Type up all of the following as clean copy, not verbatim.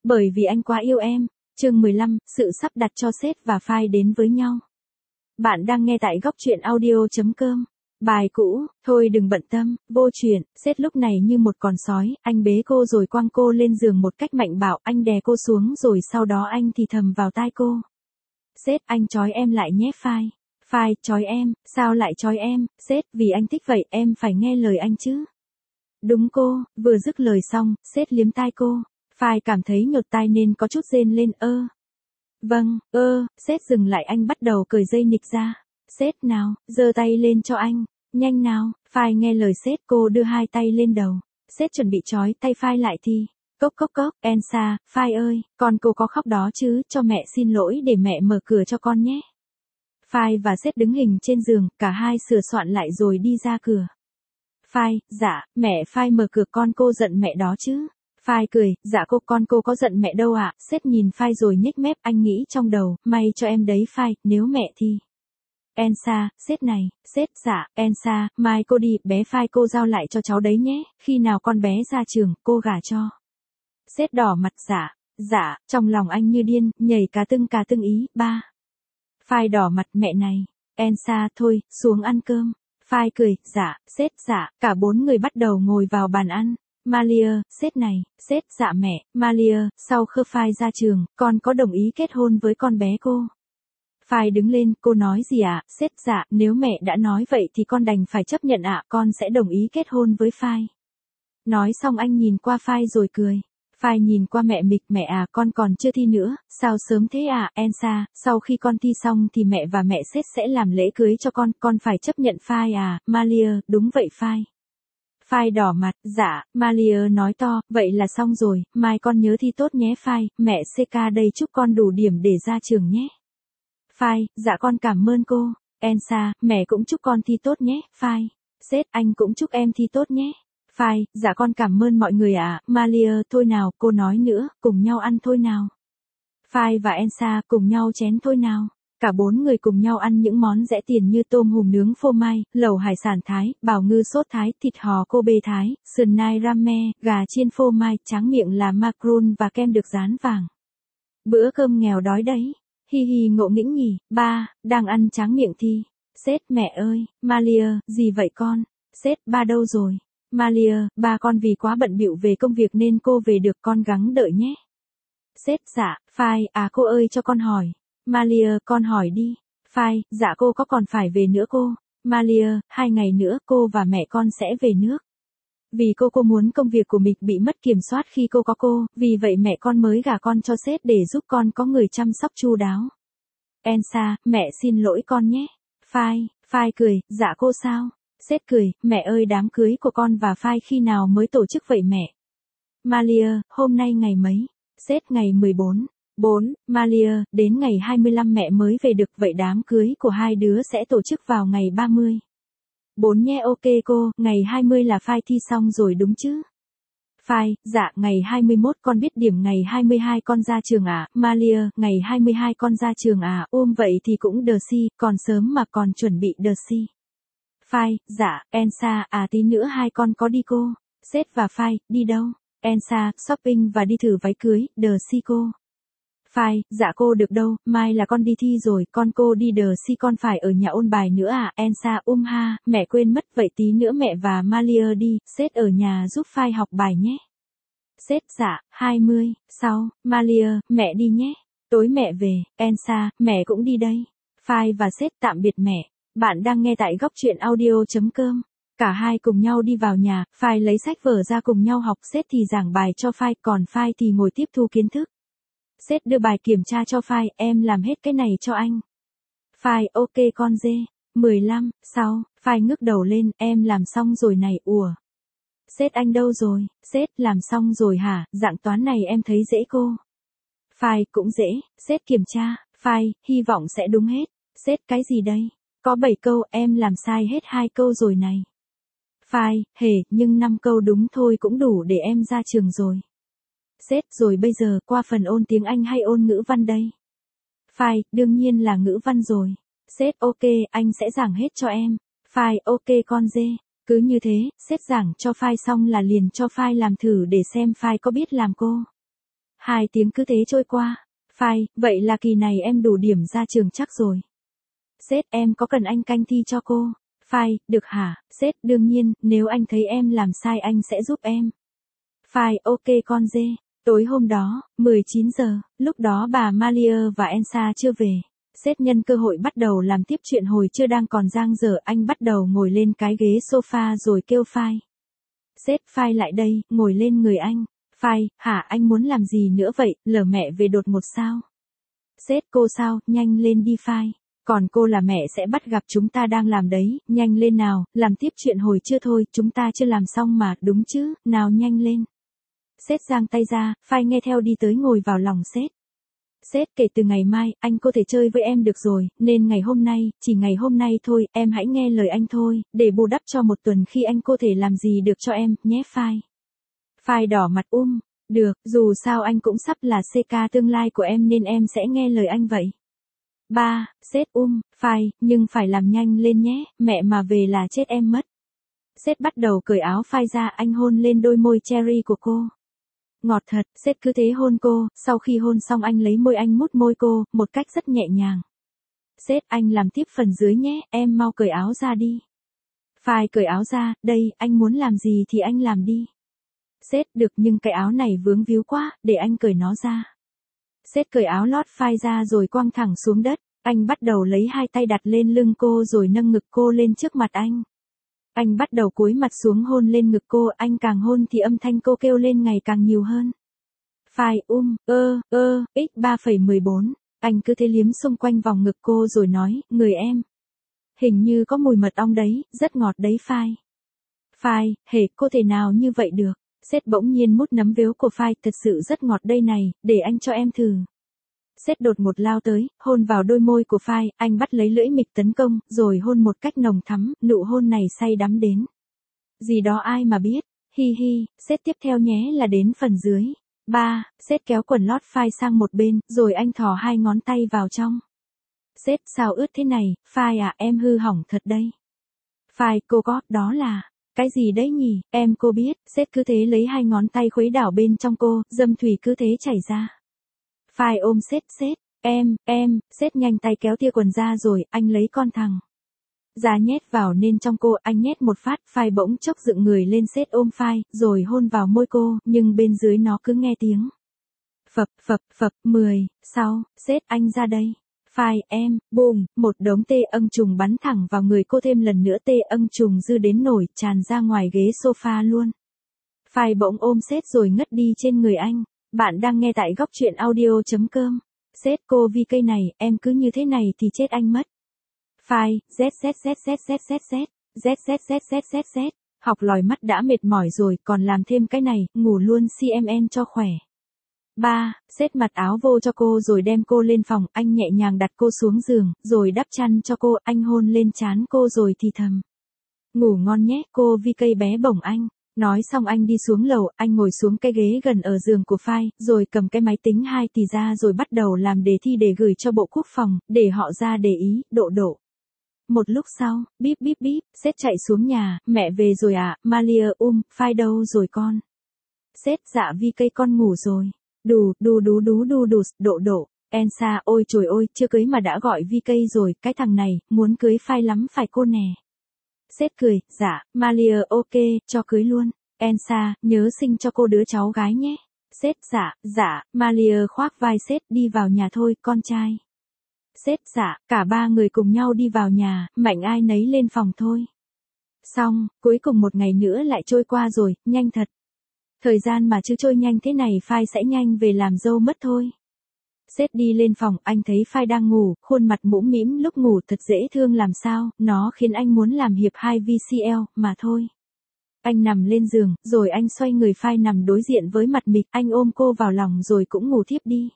Bởi vì anh quá yêu em. Chương 15, sự sắp đặt cho sếp và file đến với nhau. Bạn đang nghe tại góc truyện audio.com. Bài cũ, thôi đừng bận tâm, vô chuyện, sếp lúc này như một con sói, anh bế cô rồi quăng cô lên giường một cách mạnh bạo, anh đè cô xuống rồi sau đó anh thì thầm vào tai cô. Sếp, anh trói em lại nhé file. File, trói em, sao lại trói em, sếp, vì anh thích vậy, em phải nghe lời anh chứ. Đúng cô, vừa dứt lời xong, sếp liếm tai cô. File cảm thấy nhột tai nên có chút rên lên Vâng, sếp dừng lại anh bắt đầu cởi dây nịt ra. Sếp nào, giơ tay lên cho anh, nhanh nào, File nghe lời sếp cô đưa hai tay lên đầu. Sếp chuẩn bị trói tay File lại thì, cốc cốc cốc, Elsa, File ơi, con cô có khóc đó chứ, cho mẹ xin lỗi để mẹ mở cửa cho con nhé. File và sếp đứng hình trên giường, cả hai sửa soạn lại rồi đi ra cửa. File, dạ, mẹ File mở cửa con cô giận mẹ đó chứ. File cười, dạ con cô có giận mẹ đâu ạ, sếp nhìn File rồi nhếch mép anh nghĩ trong đầu, may cho em đấy File, nếu mẹ thì. Elsa, sếp này, sếp, dạ, Elsa, mai cô đi, bé File cô giao lại cho cháu đấy nhé, khi nào con bé ra trường, cô gả cho. Sếp đỏ mặt dạ, trong lòng anh như điên, nhảy cá tưng ý, ba. File đỏ mặt mẹ này, Elsa thôi, xuống ăn cơm. File cười, dạ, sếp, dạ, cả bốn người bắt đầu ngồi vào bàn ăn. Malia, sếp này, sếp, dạ mẹ, Malia, sau khi File ra trường, con có đồng ý kết hôn với con bé cô. File đứng lên, cô nói gì ạ, sếp, dạ, nếu mẹ đã nói vậy thì con đành phải chấp nhận ạ, con sẽ đồng ý kết hôn với File. Nói xong anh nhìn qua File rồi cười. File nhìn qua mẹ mịch, mẹ à, con còn chưa thi nữa, sao sớm thế à, Elsa, sau khi con thi xong thì mẹ và mẹ sếp sẽ làm lễ cưới cho con phải chấp nhận File à, Malia, đúng vậy File. File đỏ mặt, dạ, Malia nói to, vậy là xong rồi, mai con nhớ thi tốt nhé File, mẹ CK đây chúc con đủ điểm để ra trường nhé. File, dạ con cảm ơn cô. Elsa, mẹ cũng chúc con thi tốt nhé, File. Sếp, anh cũng chúc em thi tốt nhé. File, dạ con cảm ơn mọi người ạ, Malia, thôi nào, cô nói nữa, cùng nhau ăn thôi nào. File và Elsa cùng nhau chén thôi nào. Cả bốn người cùng nhau ăn những món rẻ tiền như tôm hùm nướng phô mai, lẩu hải sản Thái, bào ngư sốt Thái, thịt hò Kobe Thái, sườn nai ramen, gà chiên phô mai, tráng miệng là macaron và kem được rán vàng. Bữa cơm nghèo đói đấy. Hi hi ngộ nghĩnh nhỉ, ba, đang ăn tráng miệng thì. Sếp, mẹ ơi, Malia, gì vậy con? Sếp, ba đâu rồi? Malia, ba con vì quá bận bịu về công việc nên cô về được con gắng đợi nhé. Sếp, dạ, File, à cô ơi cho con hỏi. Malia, con hỏi đi. File, dạ cô có còn phải về nữa cô. Malia, 2 ngày nữa cô và mẹ con sẽ về nước. Vì cô muốn công việc của mình bị mất kiểm soát khi cô có cô, vì vậy mẹ con mới gả con cho sếp để giúp con có người chăm sóc chu đáo. Elsa, mẹ xin lỗi con nhé. File cười, dạ cô sao? Sếp cười, mẹ ơi đám cưới của con và File khi nào mới tổ chức vậy mẹ? Malia, hôm nay ngày mấy? Sếp ngày 14. Malia, đến ngày 25 mẹ mới về được, vậy đám cưới của hai đứa sẽ tổ chức vào ngày 30. 4 nhé, ok cô, ngày 20 là File thi xong rồi đúng chứ? File, dạ, ngày 21 con biết điểm, ngày 22 con ra trường à, Malia, ngày 22 con ra trường à, vậy thì cũng đờ si, còn sớm mà còn chuẩn bị đờ si. File, dạ, Elsa, à tí nữa hai con có đi cô. Sếp và File, đi đâu? Elsa, shopping và đi thử váy cưới, đờ si cô. File, dạ cô được đâu, mai là con đi thi rồi, cô đi đờ si con phải ở nhà ôn bài nữa à, Elsa, ha, mẹ quên mất, vậy tí nữa mẹ và Malia đi, sếp ở nhà giúp File học bài nhé. Sếp, dạ, 20, sau, Malia, mẹ đi nhé. Tối mẹ về, Elsa, mẹ cũng đi đây. File và sếp tạm biệt mẹ. Bạn đang nghe tại góc truyện audio.com. Cả hai cùng nhau đi vào nhà, File lấy sách vở ra cùng nhau học, sếp thì giảng bài cho File, còn File thì ngồi tiếp thu kiến thức. Sếp đưa bài kiểm tra cho File, em làm hết cái này cho anh. File, ok con dê. 15, sau, File ngước đầu lên, em làm xong rồi này, Sếp anh đâu rồi? Sếp, làm xong rồi hả, dạng toán này em thấy dễ cô. File, cũng dễ, sếp kiểm tra, File, hy vọng sẽ đúng hết. Sếp, cái gì đây? Có 7 câu, em làm sai hết 2 câu rồi này. File, nhưng 5 câu đúng thôi cũng đủ để em ra trường rồi. Sếp, rồi bây giờ qua phần ôn tiếng Anh hay ôn ngữ văn đây? File, đương nhiên là ngữ văn rồi. Sếp, ok, anh sẽ giảng hết cho em. File, ok con dê. Cứ như thế, sếp giảng cho File xong là liền cho File làm thử để xem File có biết làm cô. 2 tiếng cứ thế trôi qua. File, vậy là kỳ này em đủ điểm ra trường chắc rồi. Sếp, em có cần anh canh thi cho cô? File, được hả? Sếp, đương nhiên, nếu anh thấy em làm sai anh sẽ giúp em. File, ok con dê. Tối hôm đó, 19 giờ, lúc đó bà Malia và Elsa chưa về. Sếp nhân cơ hội bắt đầu làm tiếp chuyện hồi trưa đang còn dang dở, anh bắt đầu ngồi lên cái ghế sofa rồi kêu File. Sếp, File lại đây, ngồi lên người anh. File, hả anh muốn làm gì nữa vậy, lờ mẹ về đột ngột sao? Sếp, cô sao, nhanh lên đi File. Còn cô là mẹ sẽ bắt gặp chúng ta đang làm đấy, nhanh lên nào, làm tiếp chuyện hồi trưa thôi, chúng ta chưa làm xong mà, đúng chứ, nào nhanh lên. Sếp giang tay ra, File nghe theo đi tới ngồi vào lòng sếp. Sếp, kể từ ngày mai, anh có thể chơi với em được rồi, nên ngày hôm nay, chỉ ngày hôm nay thôi, em hãy nghe lời anh thôi, để bù đắp cho một tuần khi anh có thể làm gì được cho em, nhé File. File đỏ mặt được, dù sao anh cũng sắp là CK tương lai của em nên em sẽ nghe lời anh vậy. Sếp File, nhưng phải làm nhanh lên nhé, mẹ mà về là chết em mất. Sếp bắt đầu cởi áo File ra, anh hôn lên đôi môi cherry của cô. Ngọt thật, sếp cứ thế hôn cô, sau khi hôn xong anh lấy môi anh mút môi cô, một cách rất nhẹ nhàng. Sếp, anh làm tiếp phần dưới nhé, em mau cởi áo ra đi. File cởi áo ra, đây, anh muốn làm gì thì anh làm đi. Sếp, được nhưng cái áo này vướng víu quá, để anh cởi nó ra. Sếp cởi áo lót File ra rồi quăng thẳng xuống đất, anh bắt đầu lấy 2 tay đặt lên lưng cô rồi nâng ngực cô lên trước mặt anh. Anh bắt đầu cúi mặt xuống hôn lên ngực cô, anh càng hôn thì âm thanh cô kêu lên ngày càng nhiều hơn. File x 3,14, anh cứ thế liếm xung quanh vòng ngực cô rồi nói, người em. Hình như có mùi mật ong đấy, rất ngọt đấy File. File, hề, cô thể nào như vậy được. Sếp bỗng nhiên mút nấm véo của File, thật sự rất ngọt đây này, để anh cho em thử. Sếp đột ngột lao tới, hôn vào đôi môi của File, anh bắt lấy lưỡi mịch tấn công, rồi hôn một cách nồng thắm, nụ hôn này say đắm đến. Gì đó ai mà biết, hi hi, sếp tiếp theo nhé là đến phần dưới. Sếp kéo quần lót File sang một bên, rồi anh thò 2 ngón tay vào trong. Sếp, sao ướt thế này, File à, em hư hỏng thật đây. File, cô có, đó là, cái gì đấy nhỉ, em cô biết, sếp cứ thế lấy 2 ngón tay khuấy đảo bên trong cô, dâm thủy cứ thế chảy ra. File ôm sếp, sếp nhanh tay kéo tia quần ra rồi, anh lấy con thằng ra nhét vào nên trong cô, anh nhét một phát, File bỗng chốc dựng người lên sếp ôm File, rồi hôn vào môi cô, nhưng bên dưới nó cứ nghe tiếng. Phập, 10, sau, sếp anh ra đây. File, em, bùm, một đống tê âng trùng bắn thẳng vào người cô, thêm lần nữa tê âng trùng dư đến nổi, tràn ra ngoài ghế sofa luôn. File bỗng ôm sếp rồi ngất đi trên người anh. Bạn đang nghe tại góc truyện audio.com. Sếp, cô vì cây này, em cứ như thế này thì chết anh mất. File, z. Học lòi mắt đã mệt mỏi rồi, còn làm thêm cái này, ngủ luôn CMN cho khỏe. Sếp mặc áo vô cho cô rồi đem cô lên phòng, anh nhẹ nhàng đặt cô xuống giường, rồi đắp chăn cho cô, anh hôn lên trán cô rồi thì thầm. Ngủ ngon nhé, cô vì cây bé bổng anh. Nói xong anh đi xuống lầu, anh ngồi xuống cái ghế gần ở giường của File, rồi cầm cái máy tính 2 tỷ ra rồi bắt đầu làm đề thi để gửi cho Bộ Quốc phòng, để họ ra để ý, độ. Một lúc sau, bíp, sếp chạy xuống nhà, mẹ về rồi à, Malia File đâu rồi con? Sếp, dạ vì cây con ngủ rồi. Đù, độ. Elsa, ôi trời ơi, chưa cưới mà đã gọi vi cây rồi, cái thằng này, muốn cưới File lắm phải cô nè. Sếp cười, dạ, Malia ok, cho cưới luôn. Elsa, nhớ sinh cho cô đứa cháu gái nhé. Sếp, dạ, Malia khoác vai sếp, đi vào nhà thôi, con trai. Sếp, dạ, cả 3 người cùng nhau đi vào nhà, mạnh ai nấy lên phòng thôi. Xong, cuối cùng một ngày nữa lại trôi qua rồi, nhanh thật. Thời gian mà chứ trôi nhanh thế này File sẽ nhanh về làm dâu mất thôi. Sếp đi lên phòng, anh thấy File đang ngủ, khuôn mặt mũm mĩm lúc ngủ thật dễ thương làm sao, nó khiến anh muốn làm hiệp 2 VCL, mà thôi. Anh nằm lên giường, rồi anh xoay người File nằm đối diện với mặt mịch, anh ôm cô vào lòng rồi cũng ngủ thiếp đi.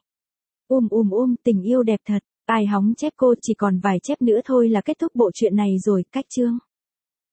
Tình yêu đẹp thật, ai hóng chép cô chỉ còn vài chép nữa thôi là kết thúc bộ truyện này rồi, cách chương.